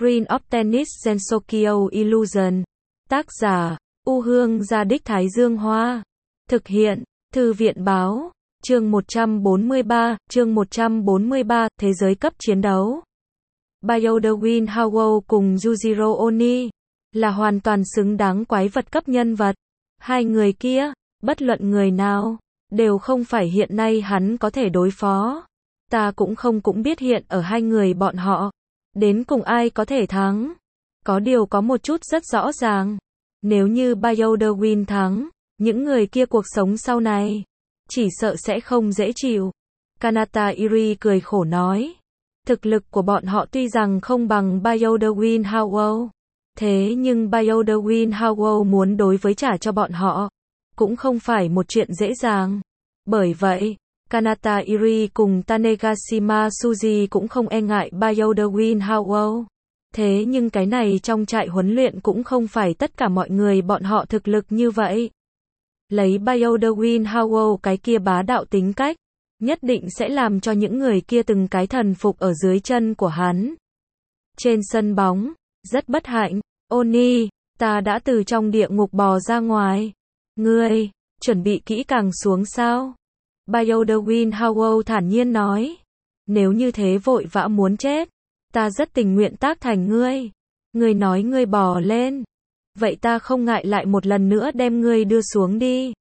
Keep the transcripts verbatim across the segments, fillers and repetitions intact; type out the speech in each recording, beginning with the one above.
Queen of Tennis Gensokyo Illusion. Tác giả, U Hương Gia Đích Thái Dương Hoa. Thực hiện, Thư viện Báo. Chương một trăm bốn mươi ba, chương một trăm bốn mươi ba, Thế giới cấp chiến đấu. Byoderwin Howell cùng Yujiro Oni là hoàn toàn xứng đáng quái vật cấp nhân vật. Hai người kia, bất luận người nào, đều không phải hiện nay hắn có thể đối phó. Ta cũng không cũng biết hiện ở hai người bọn họ, đến cùng ai có thể thắng. Có điều có một chút rất rõ ràng, nếu như Byoderwin thắng, những người kia cuộc sống sau này chỉ sợ sẽ không dễ chịu. Kanata Iri cười khổ nói, thực lực của bọn họ tuy rằng không bằng Byoderwin Howell, thế nhưng Byoderwin Howell muốn đối với trả cho bọn họ cũng không phải một chuyện dễ dàng. Bởi vậy, Kanata Iri cùng Tanegashima Suji cũng không e ngại Byoderwin Howell. Thế nhưng cái này trong trại huấn luyện cũng không phải tất cả mọi người bọn họ thực lực như vậy. Lấy Byoderwin Howell cái kia bá đạo tính cách, nhất định sẽ làm cho những người kia từng cái thần phục ở dưới chân của hắn. Trên sân bóng, rất bất hạnh, Oni, ta đã từ trong địa ngục bò ra ngoài. Ngươi, chuẩn bị kỹ càng xuống sao? Byoderwin Howell thản nhiên nói, nếu như thế vội vã muốn chết, ta rất tình nguyện tác thành ngươi. Ngươi nói ngươi bò lên, vậy ta không ngại lại một lần nữa đem ngươi đưa xuống đi.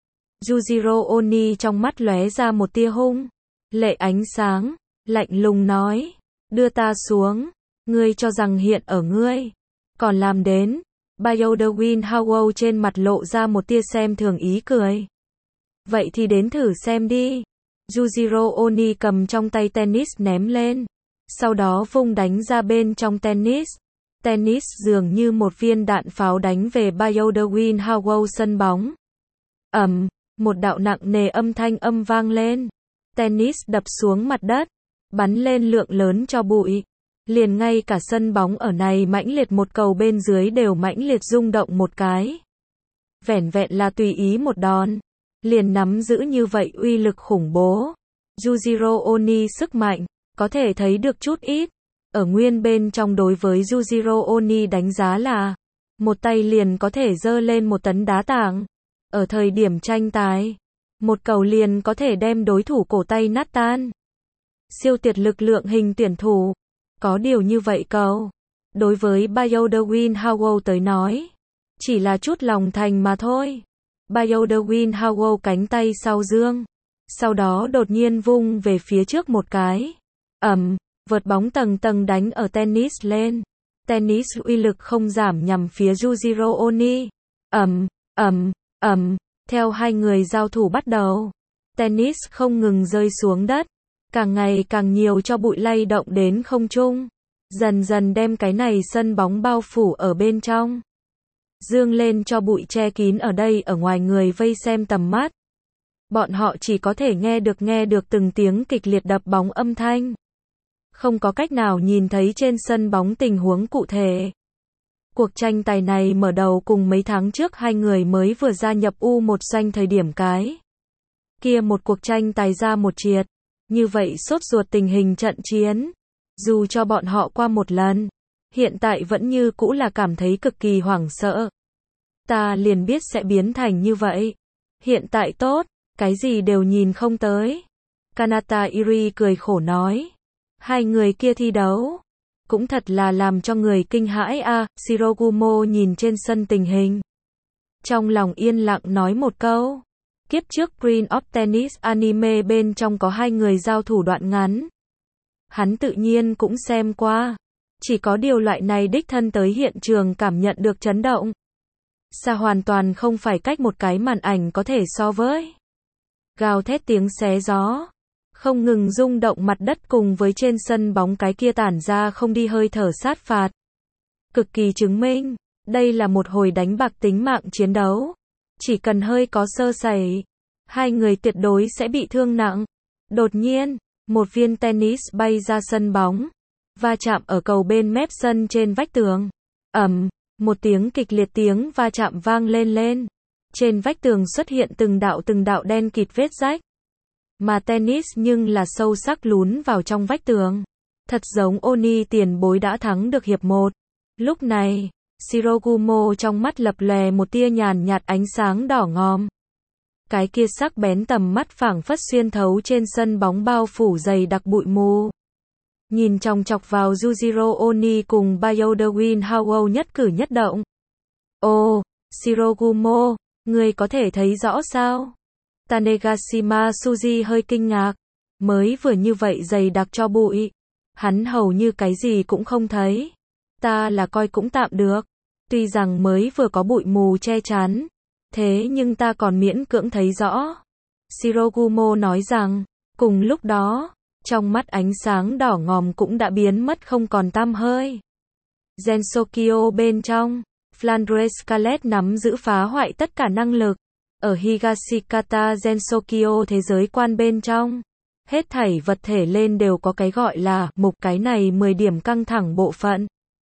Yujiro Oni trong mắt lóe ra một tia hung lệ ánh sáng, lạnh lùng nói, đưa ta xuống, ngươi cho rằng hiện ở ngươi còn làm đến. Byoderwin Howell trên mặt lộ ra một tia xem thường ý cười. Vậy thì đến thử xem đi. Yujiro Oni cầm trong tay tennis ném lên, sau đó vung đánh ra bên trong tennis. Tennis dường như một viên đạn pháo đánh về Byoderwin Howell sân bóng. Ầm, một đạo nặng nề âm thanh âm vang lên. Tennis đập xuống mặt đất, bắn lên lượng lớn cho bụi. Liền ngay cả sân bóng ở này mãnh liệt một cầu bên dưới đều mãnh liệt rung động một cái. Vẻn vẹn là tùy ý một đòn, liền nắm giữ như vậy uy lực khủng bố. Yujiro Oni sức mạnh, có thể thấy được chút ít. Ở nguyên bên trong đối với Yujiro Oni đánh giá là, một tay liền có thể dơ lên một tấn đá tảng. Ở thời điểm tranh tài, một cầu liền có thể đem đối thủ cổ tay nát tan. Siêu tuyệt lực lượng hình tuyển thủ. Có điều như vậy cầu, đối với Byoderwin Howell tới nói, chỉ là chút lòng thành mà thôi. Byoderwin Howell cánh tay sau dương, sau đó đột nhiên vung về phía trước một cái. Ầm, vợt bóng tầng tầng đánh ở tennis lên. Tennis uy lực không giảm nhằm phía Yujiro Oni. Ầm, ầm, ầm, theo hai người giao thủ bắt đầu, tennis không ngừng rơi xuống đất. Càng ngày càng nhiều cho bụi lay động đến không trung, dần dần đem cái này sân bóng bao phủ ở bên trong. Dương lên cho bụi che kín ở đây ở ngoài người vây xem tầm mắt. Bọn họ chỉ có thể nghe được nghe được từng tiếng kịch liệt đập bóng âm thanh. Không có cách nào nhìn thấy trên sân bóng tình huống cụ thể. Cuộc tranh tài này mở đầu cùng mấy tháng trước hai người mới vừa gia nhập U một doanh thời điểm cái kia một cuộc tranh tài ra một triệt. Như vậy sốt ruột tình hình trận chiến, dù cho bọn họ qua một lần, hiện tại vẫn như cũ là cảm thấy cực kỳ hoảng sợ. Ta liền biết sẽ biến thành như vậy. Hiện tại tốt, cái gì đều nhìn không tới. Kanata Iri cười khổ nói. Hai người kia thi đấu, cũng thật là làm cho người kinh hãi a. À, Shirogumo nhìn trên sân tình hình, trong lòng yên lặng nói một câu. Kiếp trước Queen of Tennis anime bên trong có hai người giao thủ đoạn ngắn. Hắn tự nhiên cũng xem qua. Chỉ có điều loại này đích thân tới hiện trường cảm nhận được chấn động. Xa hoàn toàn không phải cách một cái màn ảnh có thể so với. Gào thét tiếng xé gió, không ngừng rung động mặt đất cùng với trên sân bóng cái kia tản ra không đi hơi thở sát phạt. Cực kỳ chứng minh, đây là một hồi đánh bạc tính mạng chiến đấu. Chỉ cần hơi có sơ sẩy, hai người tuyệt đối sẽ bị thương nặng. Đột nhiên, một viên tennis bay ra sân bóng, va chạm ở cầu bên mép sân trên vách tường. Ầm, một tiếng kịch liệt tiếng va chạm vang lên lên. Trên vách tường xuất hiện từng đạo từng đạo đen kịt vết rách. Mà tennis nhưng là sâu sắc lún vào trong vách tường. Thật giống Oni tiền bối đã thắng được hiệp một. Lúc này, Shirogumo trong mắt lập lòe một tia nhàn nhạt ánh sáng đỏ ngòm. Cái kia sắc bén tầm mắt phảng phất xuyên thấu trên sân bóng bao phủ dày đặc bụi mù. Nhìn chòng chọc vào Yujiro Oni cùng Byaoda-win Hao nhất cử nhất động. Ồ, Shirogumo, ngươi có thể thấy rõ sao? Tanegashima Suji hơi kinh ngạc. Mới vừa như vậy dày đặc cho bụi. Hắn hầu như cái gì cũng không thấy. Ta là coi cũng tạm được. Tuy rằng mới vừa có bụi mù che chắn. Thế nhưng ta còn miễn cưỡng thấy rõ. Shirogumo nói rằng, cùng lúc đó, trong mắt ánh sáng đỏ ngòm cũng đã biến mất không còn tăm hơi. Gensokyo bên trong, Flandre Scarlet nắm giữ phá hoại tất cả năng lực. Ở Higashikata Gensokyo thế giới quan bên trong, hết thảy vật thể lên đều có cái gọi là mục, cái này mười điểm căng thẳng bộ phận.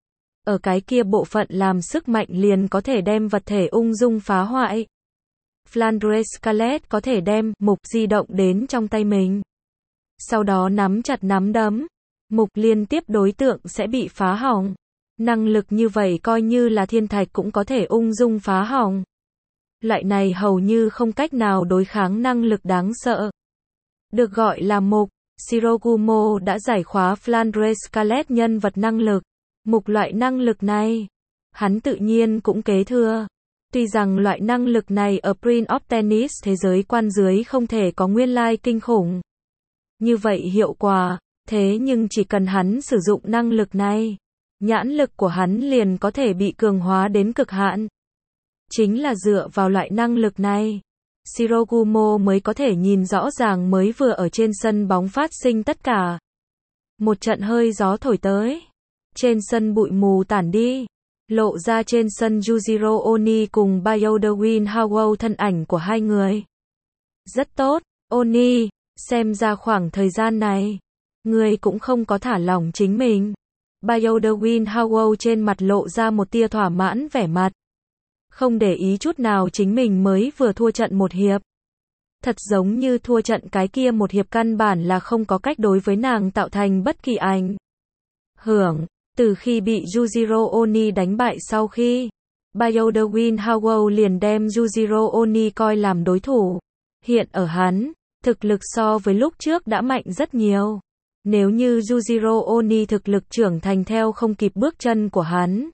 Ở cái kia bộ phận làm sức mạnh liền có thể đem vật thể ung dung phá hoại. Flandre Scarlet có thể đem mục di động đến trong tay mình. Sau đó nắm chặt nắm đấm, mục liên tiếp đối tượng sẽ bị phá hỏng. Năng lực như vậy coi như là thiên thạch cũng có thể ung dung phá hỏng. Loại này hầu như không cách nào đối kháng năng lực đáng sợ. Được gọi là mục, Shirogumo đã giải khóa Flandre Scarlet nhân vật năng lực. Mục loại năng lực này, hắn tự nhiên cũng kế thừa. Tuy rằng loại năng lực này ở Prince of Tennis thế giới quan dưới không thể có nguyên lai kinh khủng. Như vậy hiệu quả, thế nhưng chỉ cần hắn sử dụng năng lực này, nhãn lực của hắn liền có thể bị cường hóa đến cực hạn. Chính là dựa vào loại năng lực này, Shirogumo mới có thể nhìn rõ ràng mới vừa ở trên sân bóng phát sinh tất cả. Một trận hơi gió thổi tới. Trên sân bụi mù tản đi. Lộ ra trên sân Yujiro Oni cùng Byaoda-win Hao thân ảnh của hai người. Rất tốt, Oni, xem ra khoảng thời gian này, người cũng không có thả lỏng chính mình. Byaoda-win Hao trên mặt lộ ra một tia thỏa mãn vẻ mặt. Không để ý chút nào chính mình mới vừa thua trận một hiệp. Thật giống như thua trận cái kia một hiệp căn bản là không có cách đối với nàng tạo thành bất kỳ ảnh hưởng. Từ khi bị Yujiro Oni đánh bại sau khi, Byaoda-win Hao liền đem Yujiro Oni coi làm đối thủ. Hiện ở hắn, thực lực so với lúc trước đã mạnh rất nhiều. Nếu như Yujiro Oni thực lực trưởng thành theo không kịp bước chân của hắn,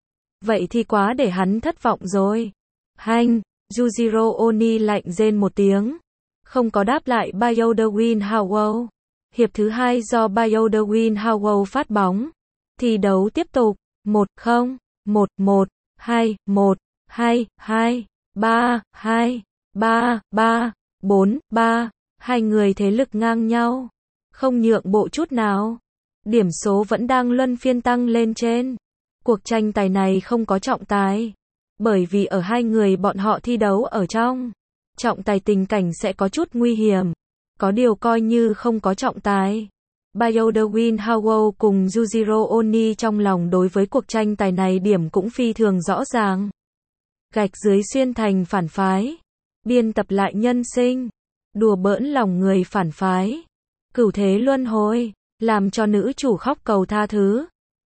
vậy thì quá để hắn thất vọng rồi. Hanh, Yujiro Oni lạnh rên một tiếng. Không có đáp lại Byaoda-win Hao. Hiệp thứ hai do Byaoda-win Hao phát bóng. Thi đấu tiếp tục. một không, một một, hai một, hai hai, ba hai, ba ba, bốn ba. Hai người thế lực ngang nhau. Không nhượng bộ chút nào. Điểm số vẫn đang luân phiên tăng lên trên. Cuộc tranh tài này không có trọng tài. Bởi vì ở hai người bọn họ thi đấu ở trong trọng tài tình cảnh sẽ có chút nguy hiểm. Có điều coi như không có trọng tài. Byaoda-win Hao cùng Yujiro Oni trong lòng đối với cuộc tranh tài này điểm cũng phi thường rõ ràng. Gạch dưới xuyên thành phản phái. Biên tập lại nhân sinh. Đùa bỡn lòng người phản phái. Cửu thế luân hồi. Làm cho nữ chủ khóc cầu tha thứ.